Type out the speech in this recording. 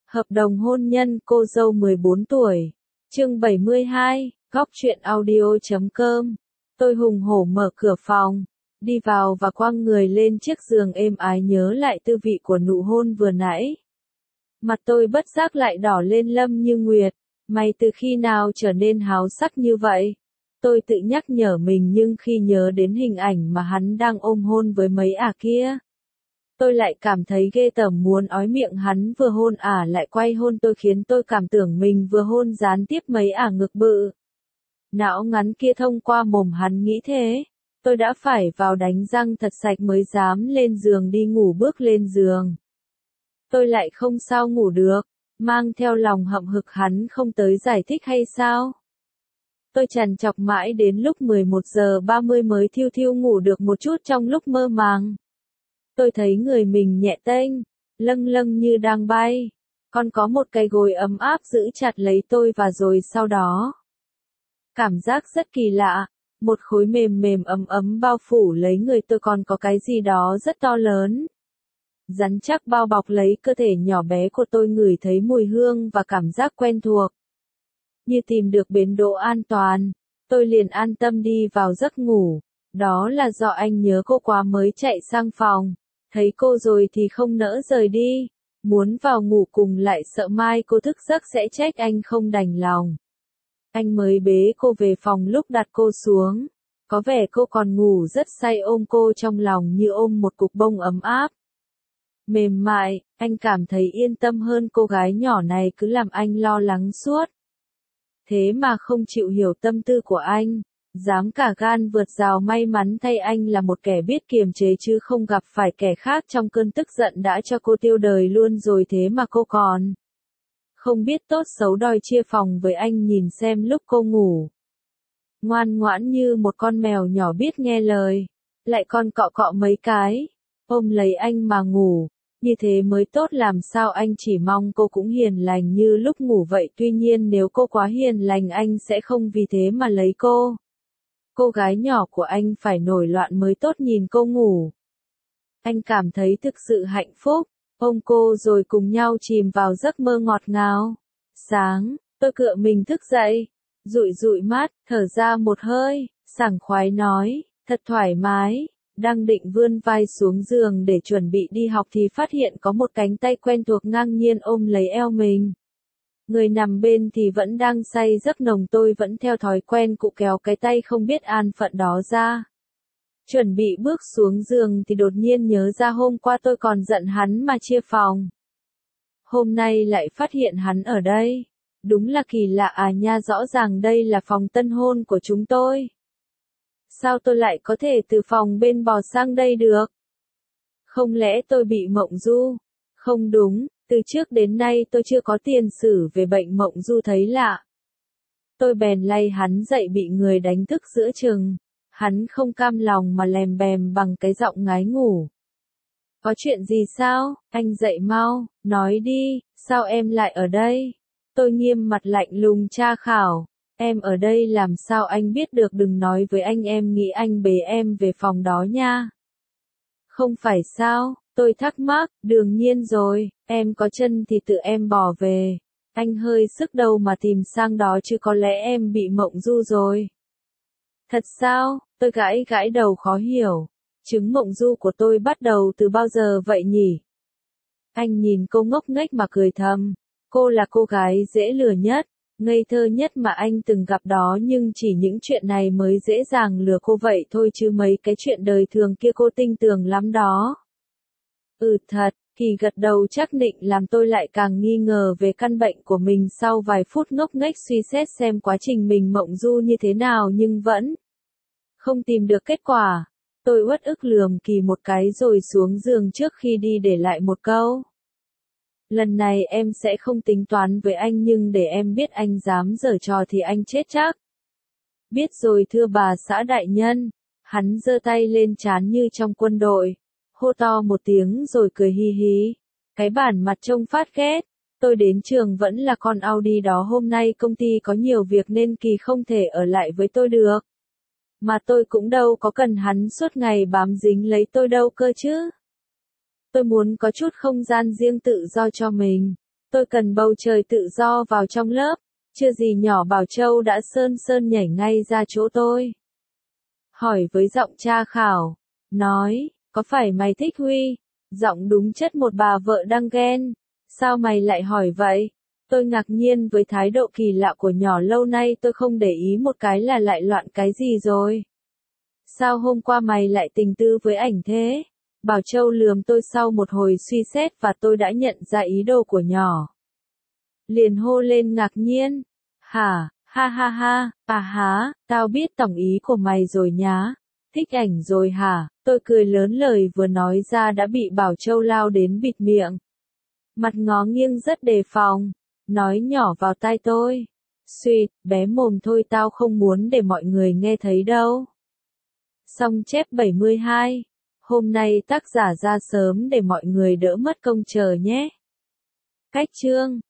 Hợp đồng hôn nhân cô dâu 14 tuổi. Chương 72, góc truyện audio.com. Tôi hùng hổ mở cửa phòng, đi vào và quăng người lên chiếc giường êm ái nhớ lại tư vị của nụ hôn vừa nãy. Mặt tôi bất giác lại đỏ lên Lâm Như Nguyệt, mày từ khi nào trở nên háo sắc như vậy? Tôi tự nhắc nhở mình nhưng khi nhớ đến hình ảnh mà hắn đang ôm hôn với mấy kia, tôi lại cảm thấy ghê tởm muốn ói miệng. Hắn vừa hôn lại quay hôn tôi khiến tôi cảm tưởng mình vừa hôn gián tiếp mấy ngực bự. Não ngắn kia thông qua mồm hắn nghĩ thế. Tôi đã phải vào đánh răng thật sạch mới dám lên giường đi ngủ. Bước lên giường, tôi lại không sao ngủ được, mang theo lòng hậm hực hắn không tới giải thích hay sao? Tôi trằn trọc mãi đến lúc 11 giờ 30 mới thiu thiu ngủ được một chút. Trong lúc mơ màng, tôi thấy người mình nhẹ tênh, lâng lâng như đang bay. Còn có một cái gối ấm áp giữ chặt lấy tôi và rồi sau đó, cảm giác rất kỳ lạ, một khối mềm mềm ấm ấm bao phủ lấy người tôi. Còn có cái gì đó rất to lớn, rắn chắc bao bọc lấy cơ thể nhỏ bé của tôi. Ngửi thấy mùi hương và cảm giác quen thuộc, như tìm được bến đỗ an toàn, tôi liền an tâm đi vào giấc ngủ. Đó là do anh nhớ cô quá mới chạy sang phòng, thấy cô rồi thì không nỡ rời đi, muốn vào ngủ cùng lại sợ mai cô thức giấc sẽ trách anh không đành lòng. Anh mới bế cô về phòng. Lúc đặt cô xuống, có vẻ cô còn ngủ rất say, ôm cô trong lòng như ôm một cục bông ấm áp, mềm mại. Anh cảm thấy yên tâm hơn. Cô gái nhỏ này cứ làm anh lo lắng suốt. Thế mà không chịu hiểu tâm tư của anh, dám cả gan vượt rào. May mắn thay anh là một kẻ biết kiềm chế chứ không gặp phải kẻ khác trong cơn tức giận đã cho cô tiêu đời luôn rồi. Thế mà cô còn không biết tốt xấu đòi chia phòng với anh. Nhìn xem lúc cô ngủ, ngoan ngoãn như một con mèo nhỏ biết nghe lời, lại còn cọ cọ mấy cái, ôm lấy anh mà ngủ. Như thế mới tốt. Làm sao anh chỉ mong cô cũng hiền lành như lúc ngủ vậy. Tuy nhiên nếu cô quá hiền lành anh sẽ không vì thế mà lấy cô. Cô gái nhỏ của anh phải nổi loạn mới tốt. Nhìn cô ngủ, anh cảm thấy thực sự hạnh phúc. Ôm cô rồi cùng nhau chìm vào giấc mơ ngọt ngào. Sáng, tôi cựa mình thức dậy, dụi dụi mắt, thở ra một hơi, sảng khoái nói, thật thoải mái. Đang định vươn vai xuống giường để chuẩn bị đi học thì phát hiện có một cánh tay quen thuộc ngang nhiên ôm lấy eo mình. Người nằm bên thì vẫn đang say giấc nồng. Tôi vẫn theo thói quen cụ kéo cái tay không biết an phận đó ra. Chuẩn bị bước xuống giường thì đột nhiên nhớ ra hôm qua tôi còn giận hắn mà chia phòng. Hôm nay lại phát hiện hắn ở đây. Đúng là kỳ lạ nha, rõ ràng đây là phòng tân hôn của chúng tôi. Sao tôi lại có thể từ phòng bên bò sang đây được? Không lẽ tôi bị mộng du? Không đúng, từ trước đến nay tôi chưa có tiền sử về bệnh mộng du. Thấy lạ, tôi bèn lay hắn dậy. Bị người đánh thức giữa chừng, hắn không cam lòng mà lèm bèm bằng cái giọng ngái ngủ. Có chuyện gì sao? Anh dậy mau, nói đi, sao em lại ở đây? Tôi nghiêm mặt lạnh lùng tra khảo. Em ở đây làm sao anh biết được? Đừng nói với anh em nghĩ anh bế em về phòng đó nha. Không phải sao? Tôi thắc mắc. Đương nhiên rồi, em có chân thì tự em bỏ về. Anh hơi sức đầu mà tìm sang đó chứ có lẽ em bị mộng du rồi. Thật sao? Tôi gãi gãi đầu khó hiểu. Chứng mộng du của tôi bắt đầu từ bao giờ vậy nhỉ? Anh nhìn cô ngốc nghếch mà cười thầm. Cô là cô gái dễ lừa nhất, ngây thơ nhất mà anh từng gặp đó. Nhưng chỉ những chuyện này mới dễ dàng lừa cô vậy thôi chứ mấy cái chuyện đời thường kia cô tin tưởng lắm đó. Thật. Kỳ gật đầu chắc nịnh làm tôi lại càng nghi ngờ về căn bệnh của mình. Sau vài phút ngốc nghếch suy xét xem quá trình mình mộng du như thế nào nhưng vẫn không tìm được kết quả. Tôi uất ức lườm Kỳ một cái rồi xuống giường. Trước khi đi để lại một câu. Lần này em sẽ không tính toán với anh, nhưng để em biết anh dám giở trò thì anh chết chắc. Biết rồi thưa bà xã đại nhân. Hắn giơ tay lên trán như trong quân đội, hô to một tiếng rồi cười hi hí. Cái bản mặt trông phát ghét. Tôi đến trường vẫn là con Audi đó. Hôm nay công ty có nhiều việc nên Kỳ không thể ở lại với tôi được. Mà tôi cũng đâu có cần hắn suốt ngày bám dính lấy tôi đâu cơ chứ. Tôi muốn có chút không gian riêng tự do cho mình. Tôi cần bầu trời tự do vào trong lớp. Chưa gì nhỏ Bảo Châu đã sơn sơn nhảy ngay ra chỗ tôi. Hỏi với giọng tra khảo. Nói, có phải mày thích Huy? Giọng đúng chất một bà vợ đang ghen. Sao mày lại hỏi vậy? Tôi ngạc nhiên với thái độ kỳ lạ của nhỏ, lâu nay tôi không để ý một cái là lại loạn cái gì rồi. Sao hôm qua mày lại tình tư với ảnh thế? Bảo Châu lườm tôi sau một hồi suy xét và tôi đã nhận ra ý đồ của nhỏ. Liền hô lên ngạc nhiên. Hả, ha ha ha, à há, tao biết tổng ý của mày rồi nhá. Thích ảnh rồi hả? Tôi cười lớn, lời vừa nói ra đã bị Bảo Châu lao đến bịt miệng. Mặt ngó nghiêng rất đề phòng. Nói nhỏ vào tai tôi. Suýt, bé mồm thôi, tao không muốn để mọi người nghe thấy đâu. Xong chép 72. Hôm nay tác giả ra sớm để mọi người đỡ mất công chờ nhé. Cách chương